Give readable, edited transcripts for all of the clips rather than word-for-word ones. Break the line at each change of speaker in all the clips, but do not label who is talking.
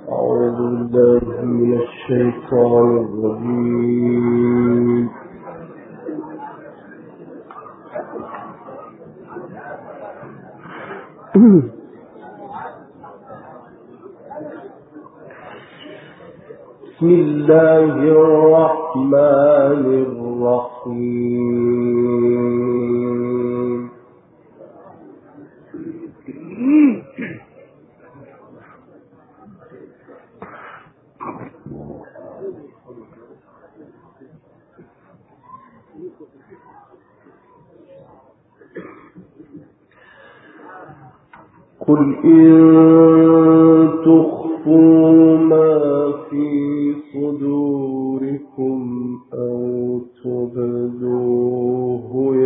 أعوذ بالله من الشيطان الرجيم. بسم الله الرحمن الرحيم. قل إن تخفوا ما في صدوركم أو تبدوه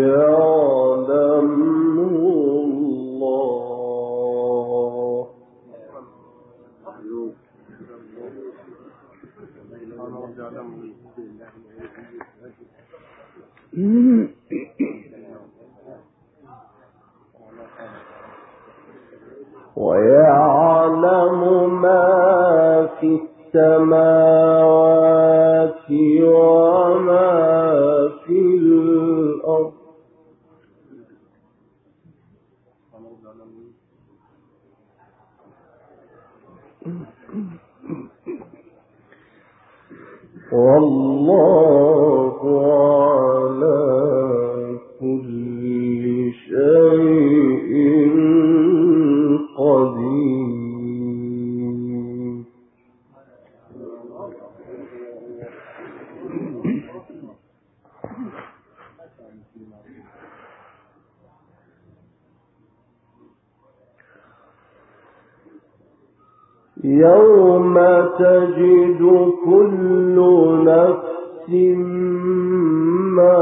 يعلمه الله. ويعلم ما في السماوات وما في الأرض. والله على كل شيء قدير. يوم تجد كل نفس ما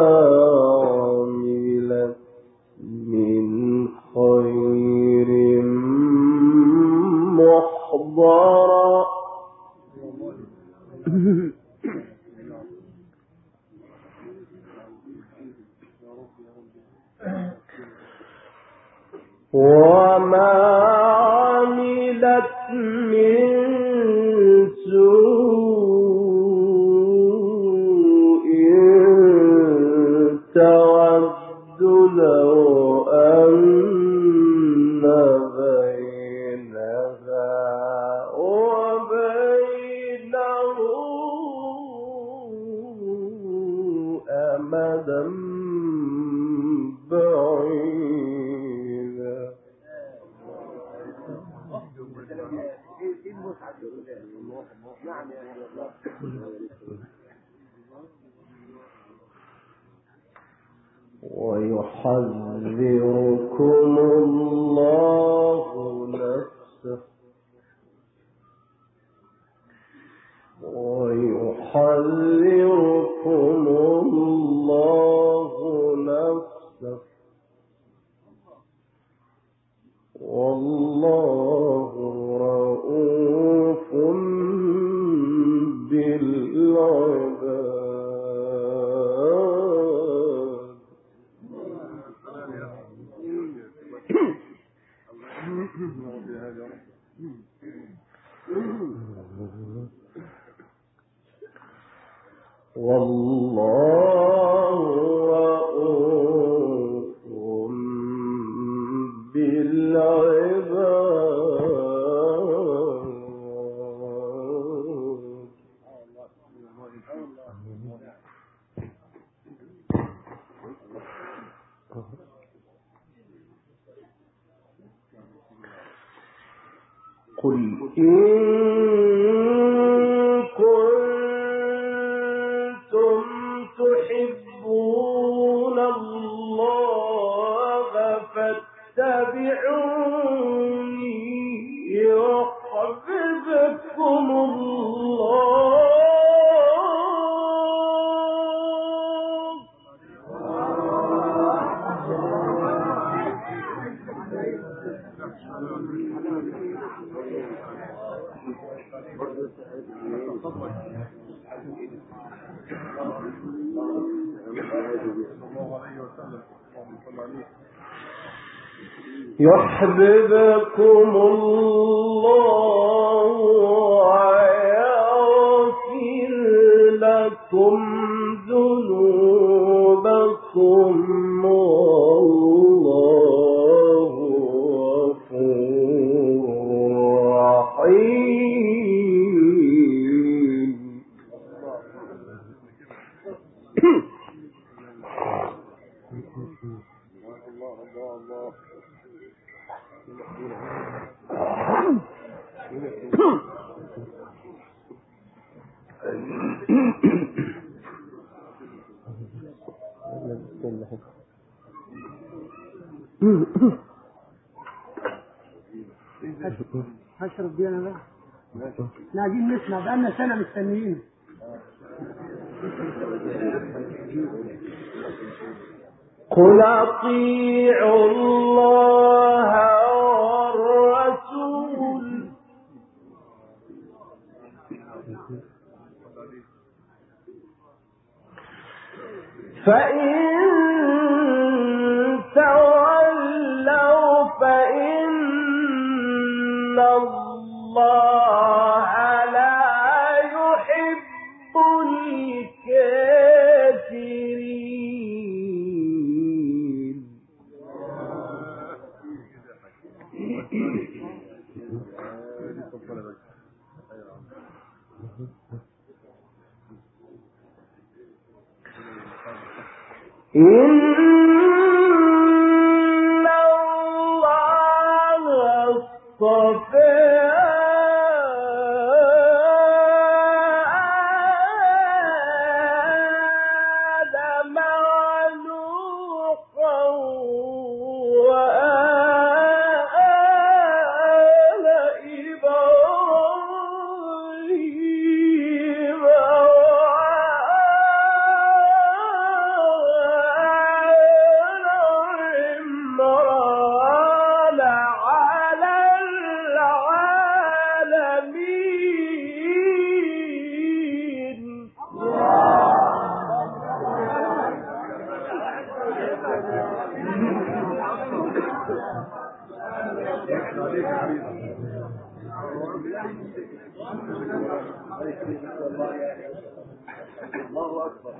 عملت من خير محضرا وما عملت من سوء تود لو أن بينها وبينه أمدا بعيدا. ويحذركم الله نفسه ويحذركم الله نفسه والله رؤوف بالعباد. والله رؤوف بالعباد. قل إن كنتم تحبون الله فاتبعوني يحببكم الله. يحببكم الله
هشرب دي انا بقى. احنا عايزين نسمع بقالنا سنه مستنيين.
قل اطيعوا الله والرسول فإن تولوا فإن الله لا يحب الكافرين. إن الله اصطفى آدم ونوحا وآل إبراهيم الله أكبر.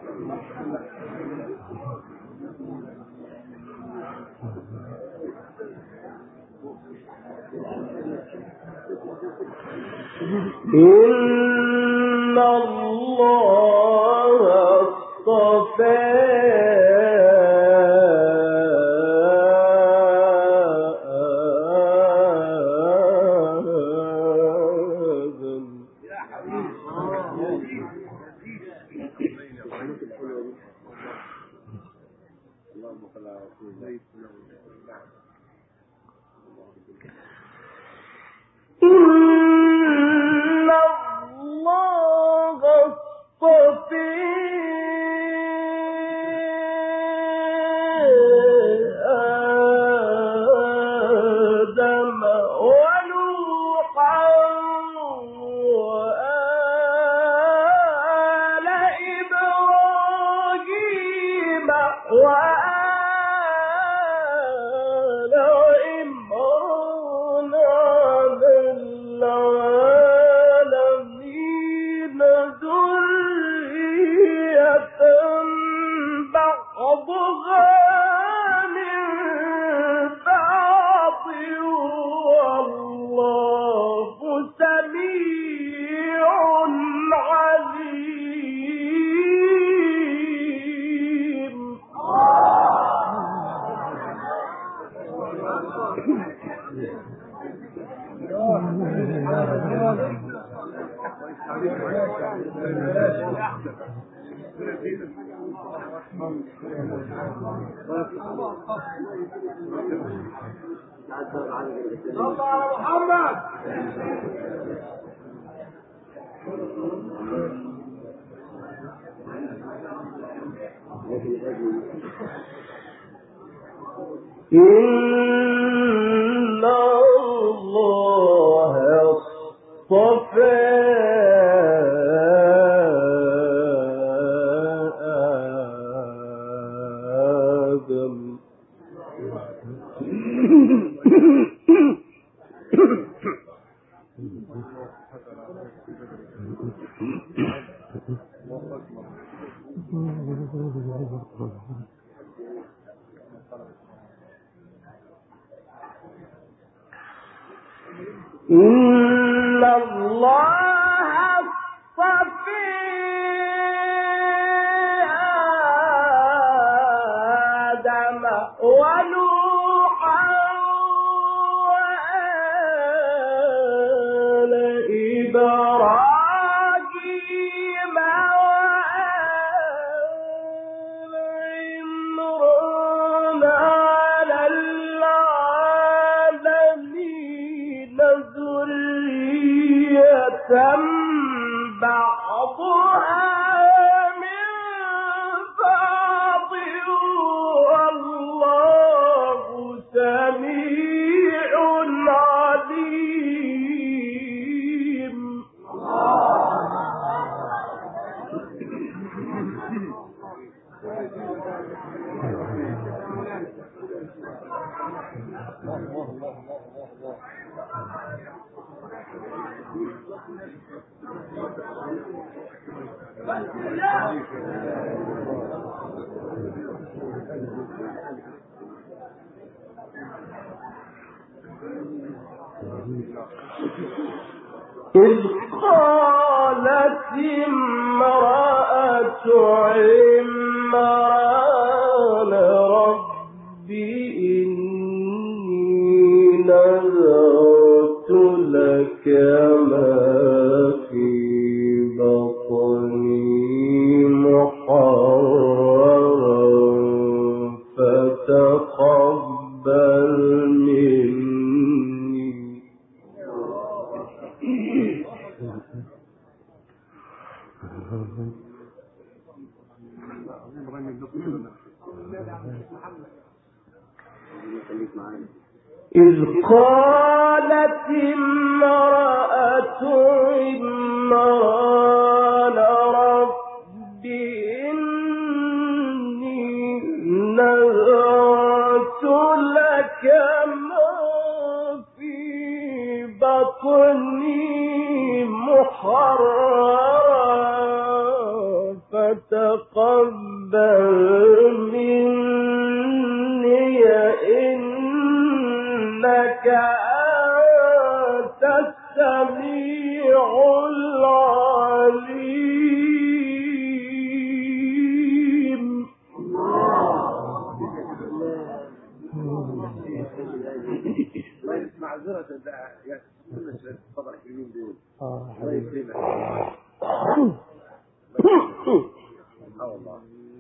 إن الله اصطفى إن الله اصطفى آدم إن الله اصطفى آدم ونوحا وآل إبراهيم وآل عمران على العالمين ذرية بعضها من بعض والله سميع عليم. إذ قالت امرأة عمران رب إني نذرت لك ما في بطني محررا فتقبل مني. إذ قالت امرأة عمران رب إني نذرت لك ما في بطني محررا فتقبل مني إنك أنت السميع العليم.
معذرة يا تفضل اليمين دول. الله يسلمك. الله.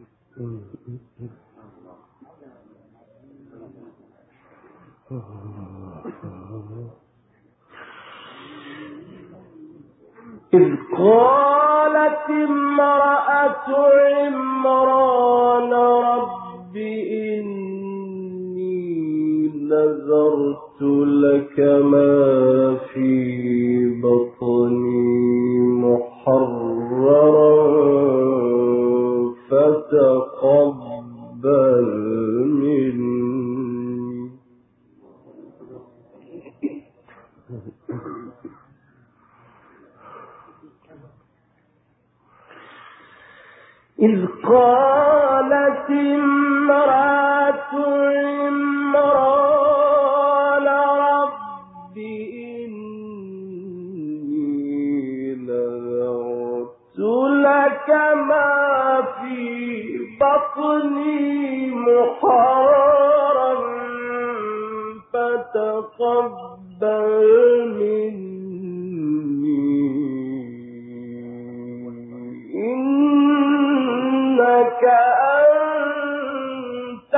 إذ قالت امرأة عمران رب إني نذرت لك ما في بطني محررا فتقبل مني. إذ قالت امرأة عمران رب إني نذرت لك ما في بطني محررا فتقبل مني إنك أنت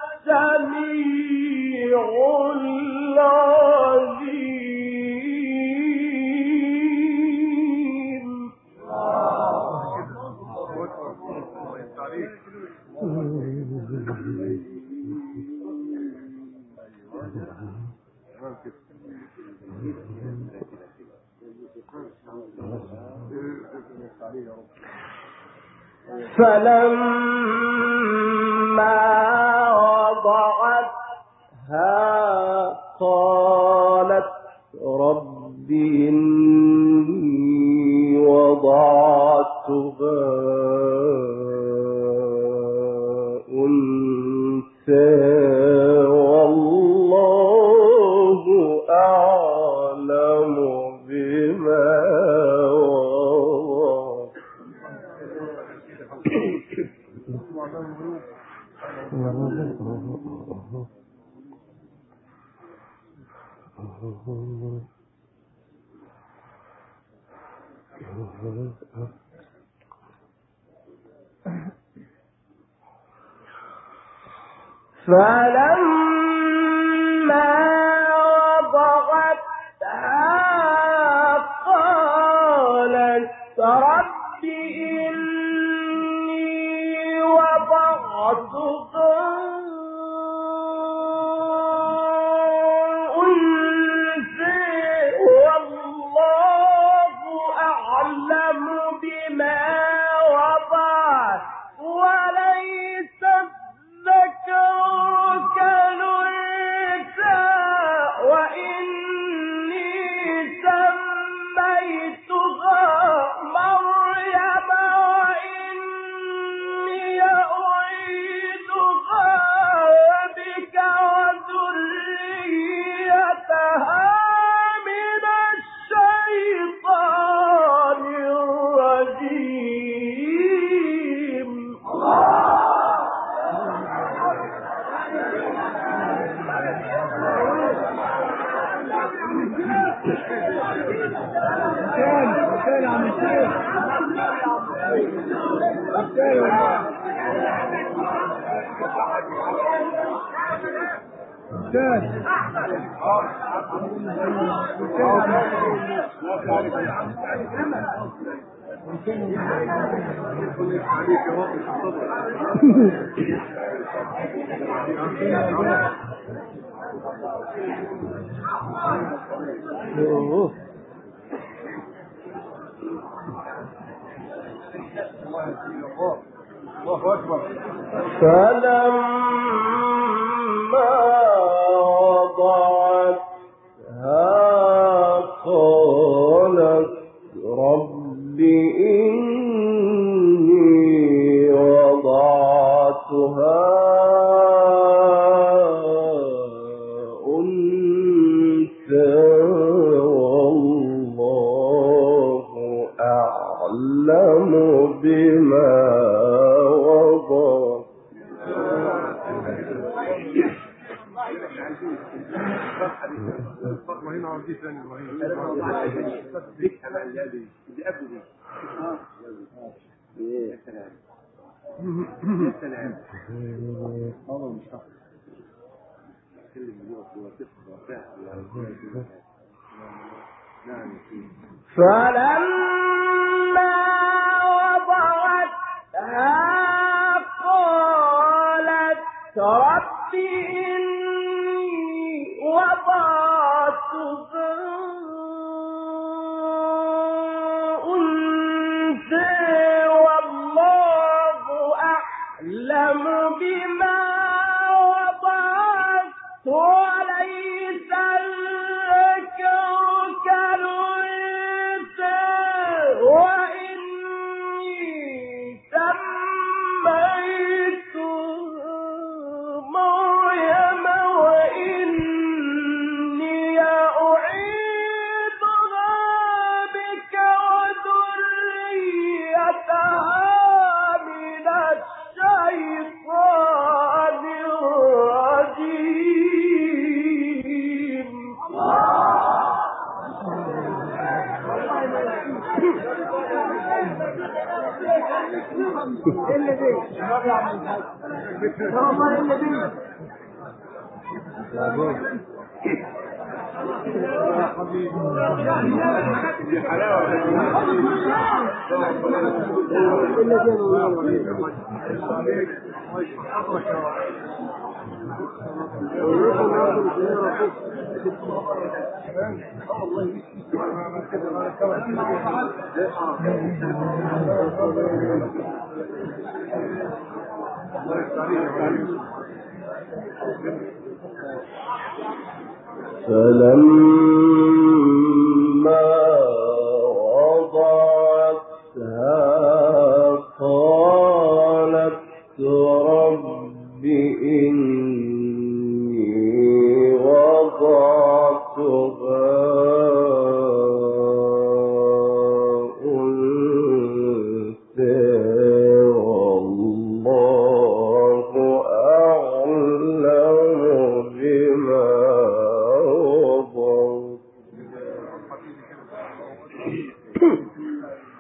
السميع العليم. فلما وضعتها قالت رب إني وضعتها أنثى والله أعلم بما وضعت. فلما وضعتها قالت رب إني وضعتها أنثى والله أعلم بما وضعت وليس الذكر كالأنثى وإني سميتها مريم وإني أعيدها بك وذريتها من الشيطان الرجيم. فلما وضعتها قالت رب إني وضعتها أنثى والله أعلم بما وضعت. فلما وضعتها قالت رب إني وضعتها أنثى والله أعلم بما وضعت وليس الذكر كالأنثى وإني سميتها مريم وإني أعيدها بك وذريتها من الشيطان الرجيم. فلما وضعتها قالت رب إني وضعتها أنثى والله أعلم بما وضعت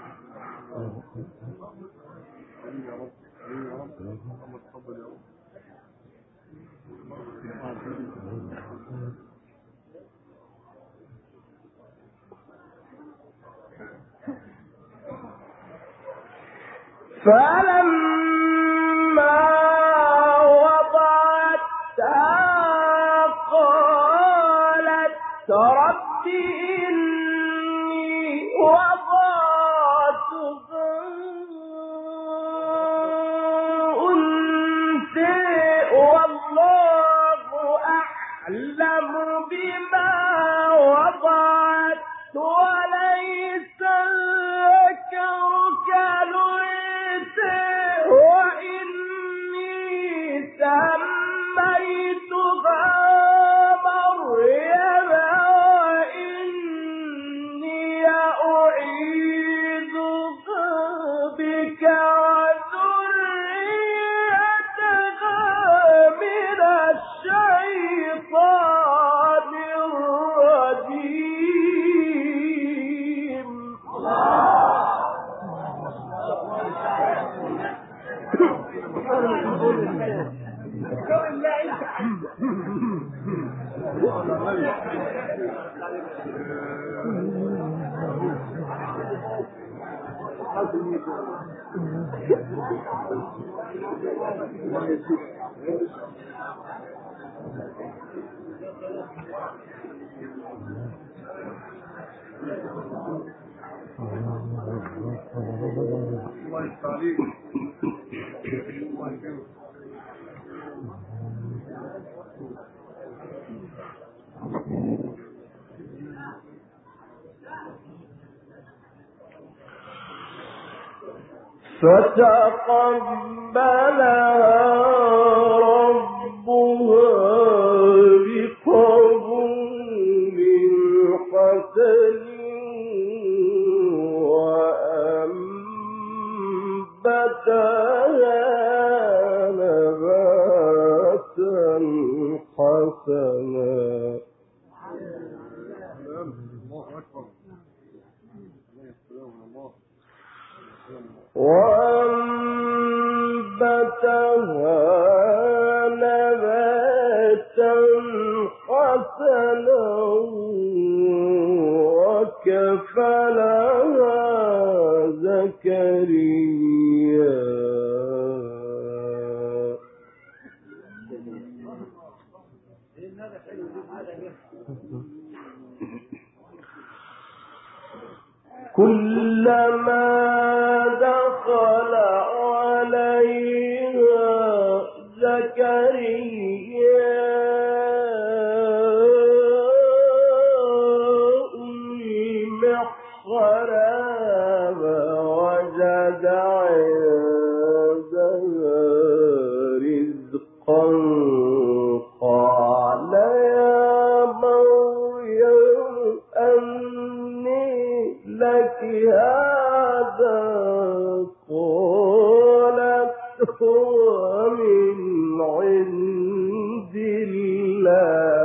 فلما وضعتها قالت رب إني وضعتها أنثى والله أعلم بما وضعت وليس الذكر كالأنثى وإني سميتها مريم وإني أعيذها بك وذريتها من الشيطان الرجيم. فتقبلها ربها بقبول حسن وأنبتها نباتا حسنا وأنبتها نباتا حسنا وكفلها زكريا كلما دخل عليها زكريا المحراب وجد عندها رزقا قال يا مريم أني لك هذا قالت هو من عند الله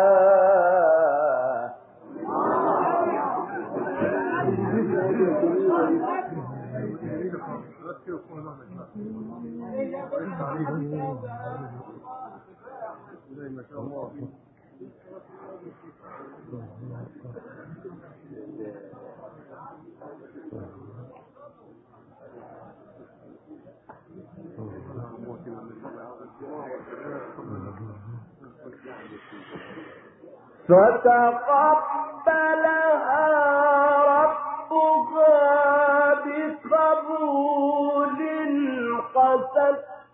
فتقبلها ربها بقبول حسن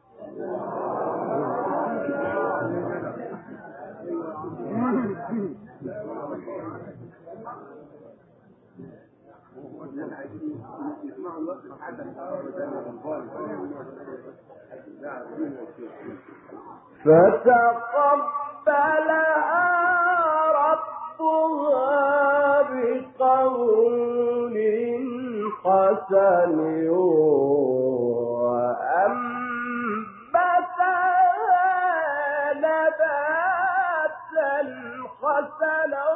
فتقبلها ربها بقول حسن وأنبتها نباتا حسنا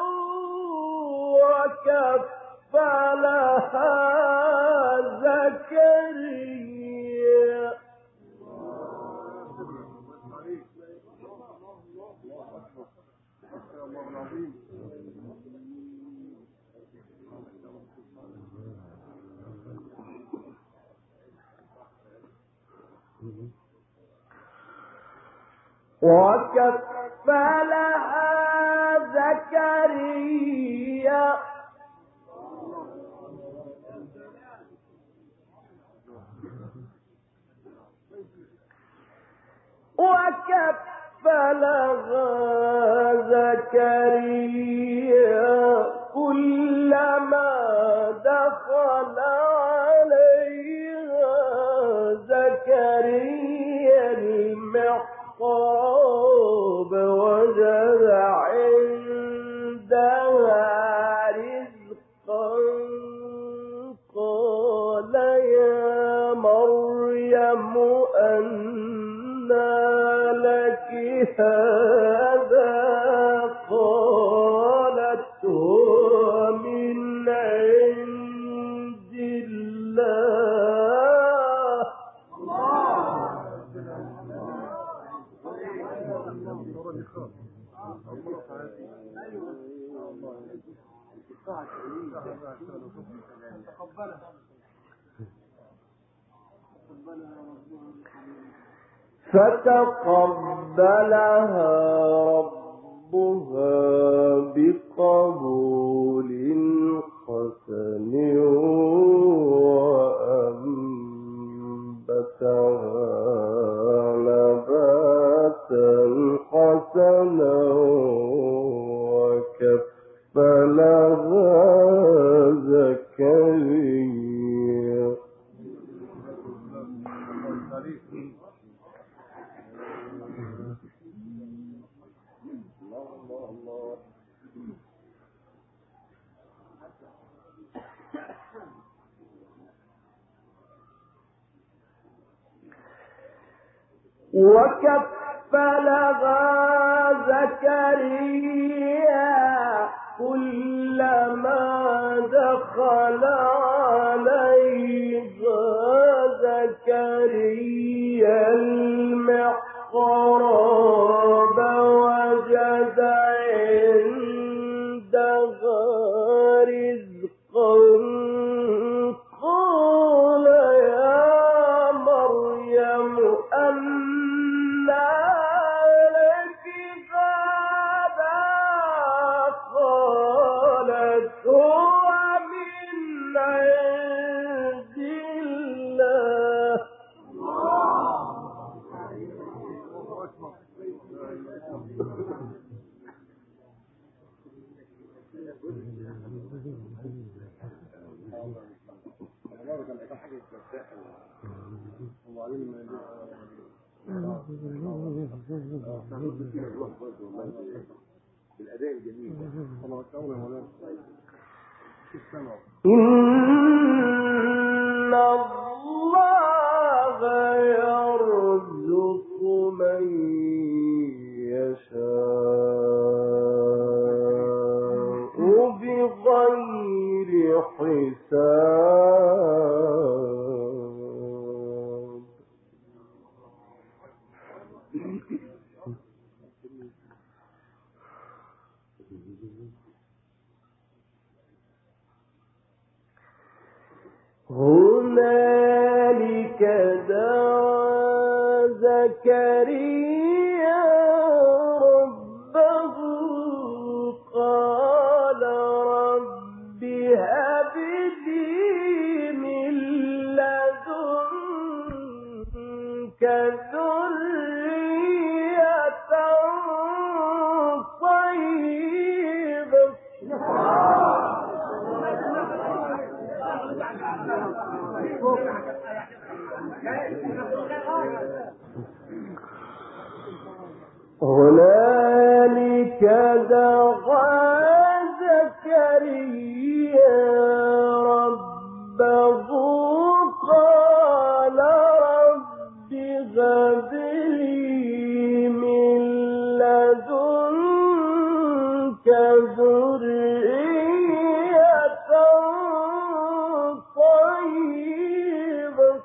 وكفلها زكريا وكفلها زكريا كلما دخل عليها زكريا المحراب وجد عندها رزقا قال يا مريم أنى لك هذا قالت هو من عند الله فتقبلها ربها بقبول حسن وأنبتها نباتا حسنا وكفلها زكريا كلما دخل عليها زكريا المحراب وجد عندها رزقا قال يا مريم أنى لك هذا قالت هو من عند الله
بالأداء الجميل
إن الله يرزق من يشاء بغير حساب هنالك دعا زكريا ربه قال رب هب لي من لدنك ذرية طيبة هنالك دعا زكريا ربه قال رب هب لي من لدنك ذرية طيبة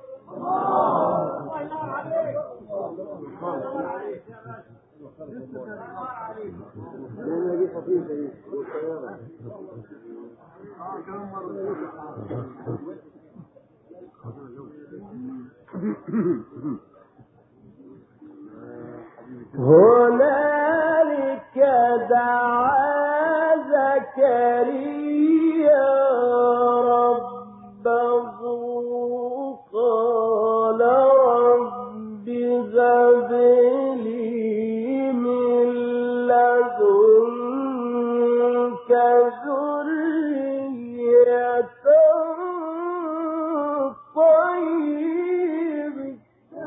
طيب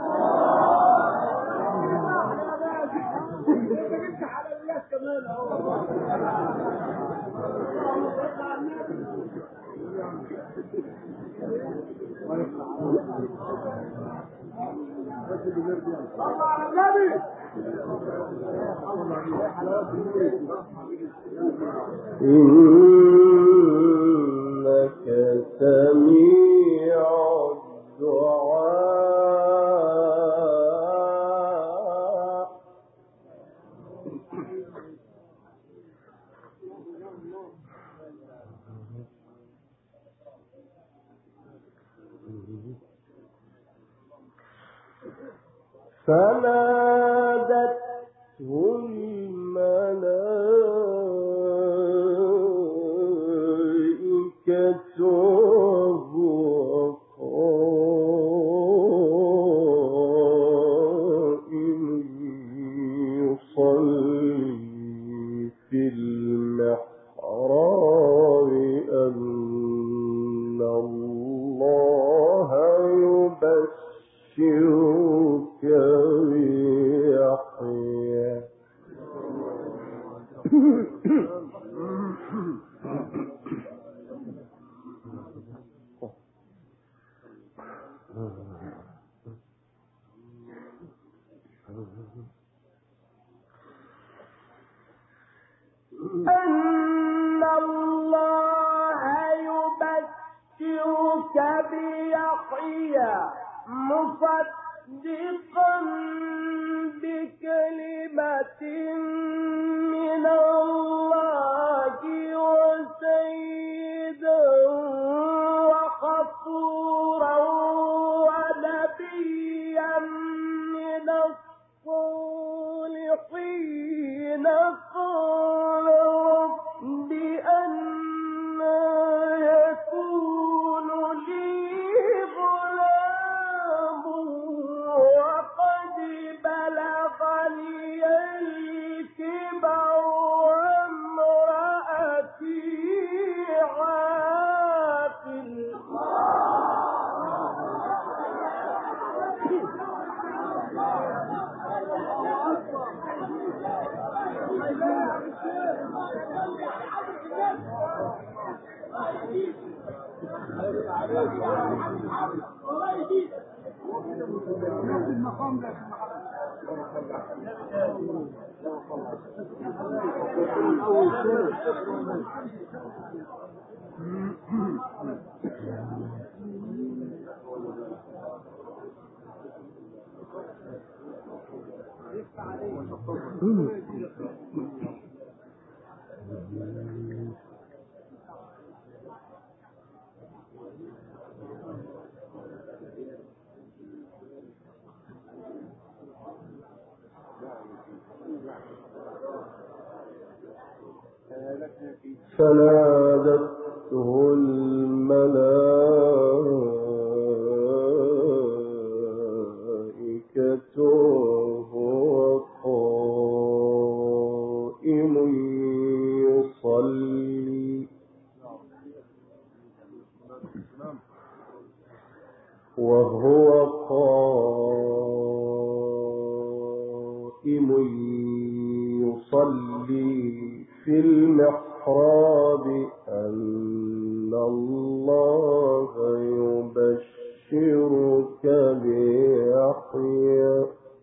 إنك سميع الدعاء فنادته الملائكة وهو قائم يصلي في المحراب أن الله يبشرك بيحيى أن الله يبشرك بيحيى مصدقا بكلمة من الله وسيدا وحصورا ونبيا من الصالحين قال رب أنى يكون لي غلام وقد بلغني الكبر وامرأتي عاقل فنادته الملائكة وهو قائم يصلي في المحراب أن الله يبشرك بيحيى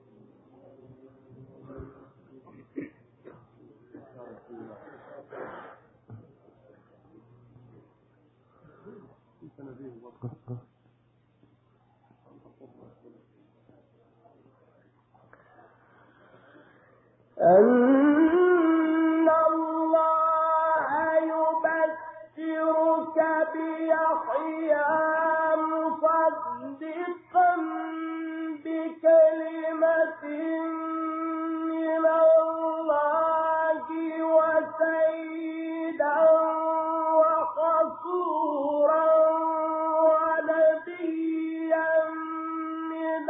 أن الله يبشرك بيحيى مصدقا بكلمة من الله وسيدا وحصورا ونبيا من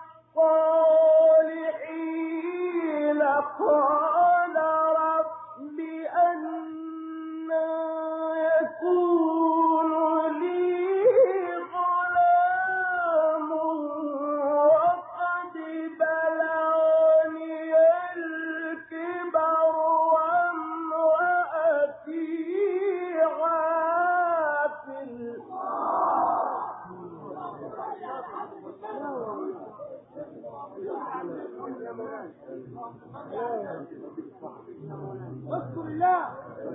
الصالحين قال رب أنى يكون
اذكر الله.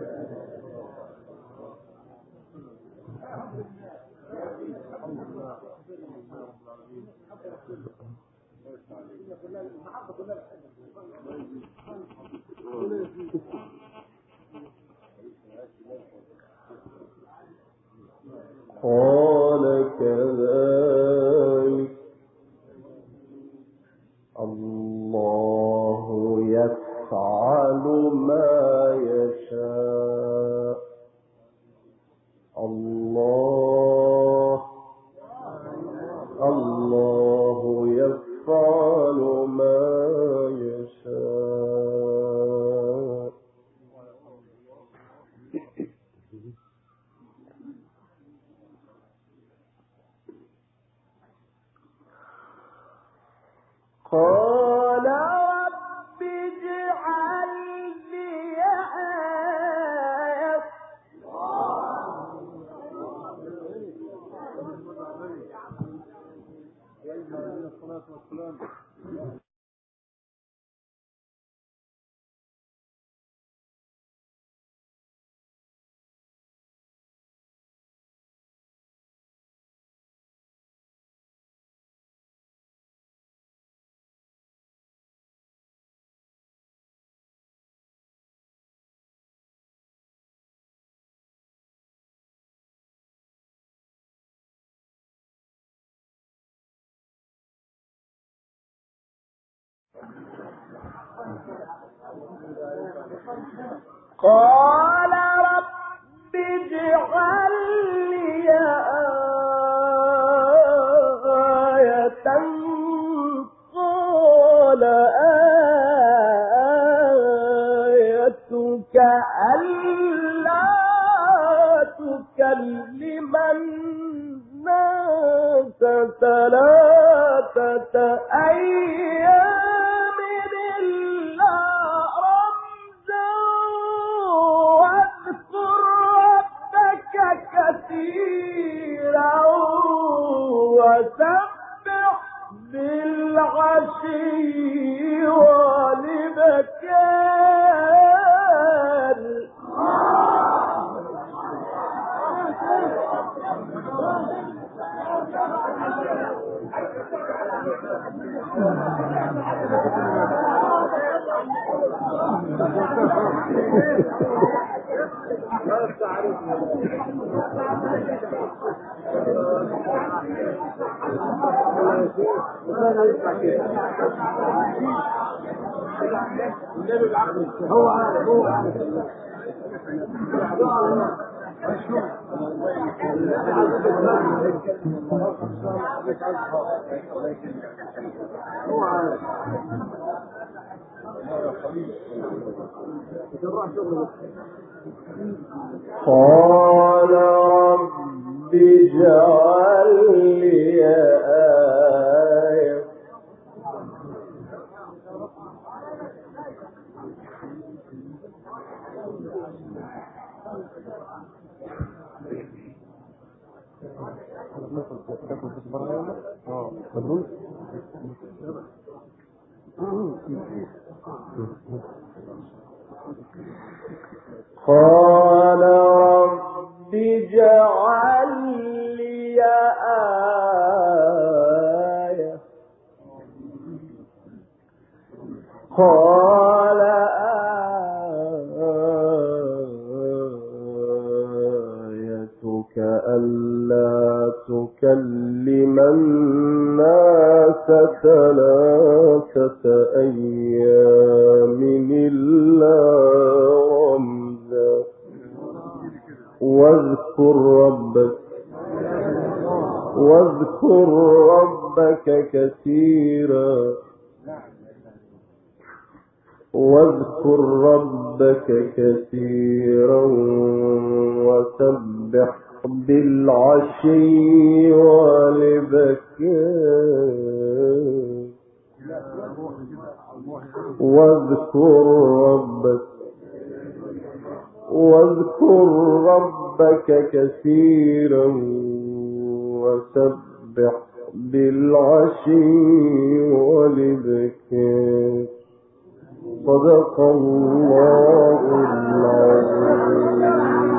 قال كذلك الله يفعل ما يشاء. الله يفعل ما يشاء. قال رب اجعل لي آية. قال رب اجعل لي آية. قال آيتك ألا تكلم الناس 3 أيام إلا رمزا واذكر ربك كثيرا وسبح بالعشي والإبكار.
هو عارف
قال رب اجعل لي آية. قال رب اجعل لي آية. قال آيتك ألا تكلم الناس 3 أيام إلا رمزا واذكر ربك كثيرا وسبح بالعشي والإبكار. واذكر ربك كثيرا وسبح بالعشي والإبكار. صدق الله العظيم.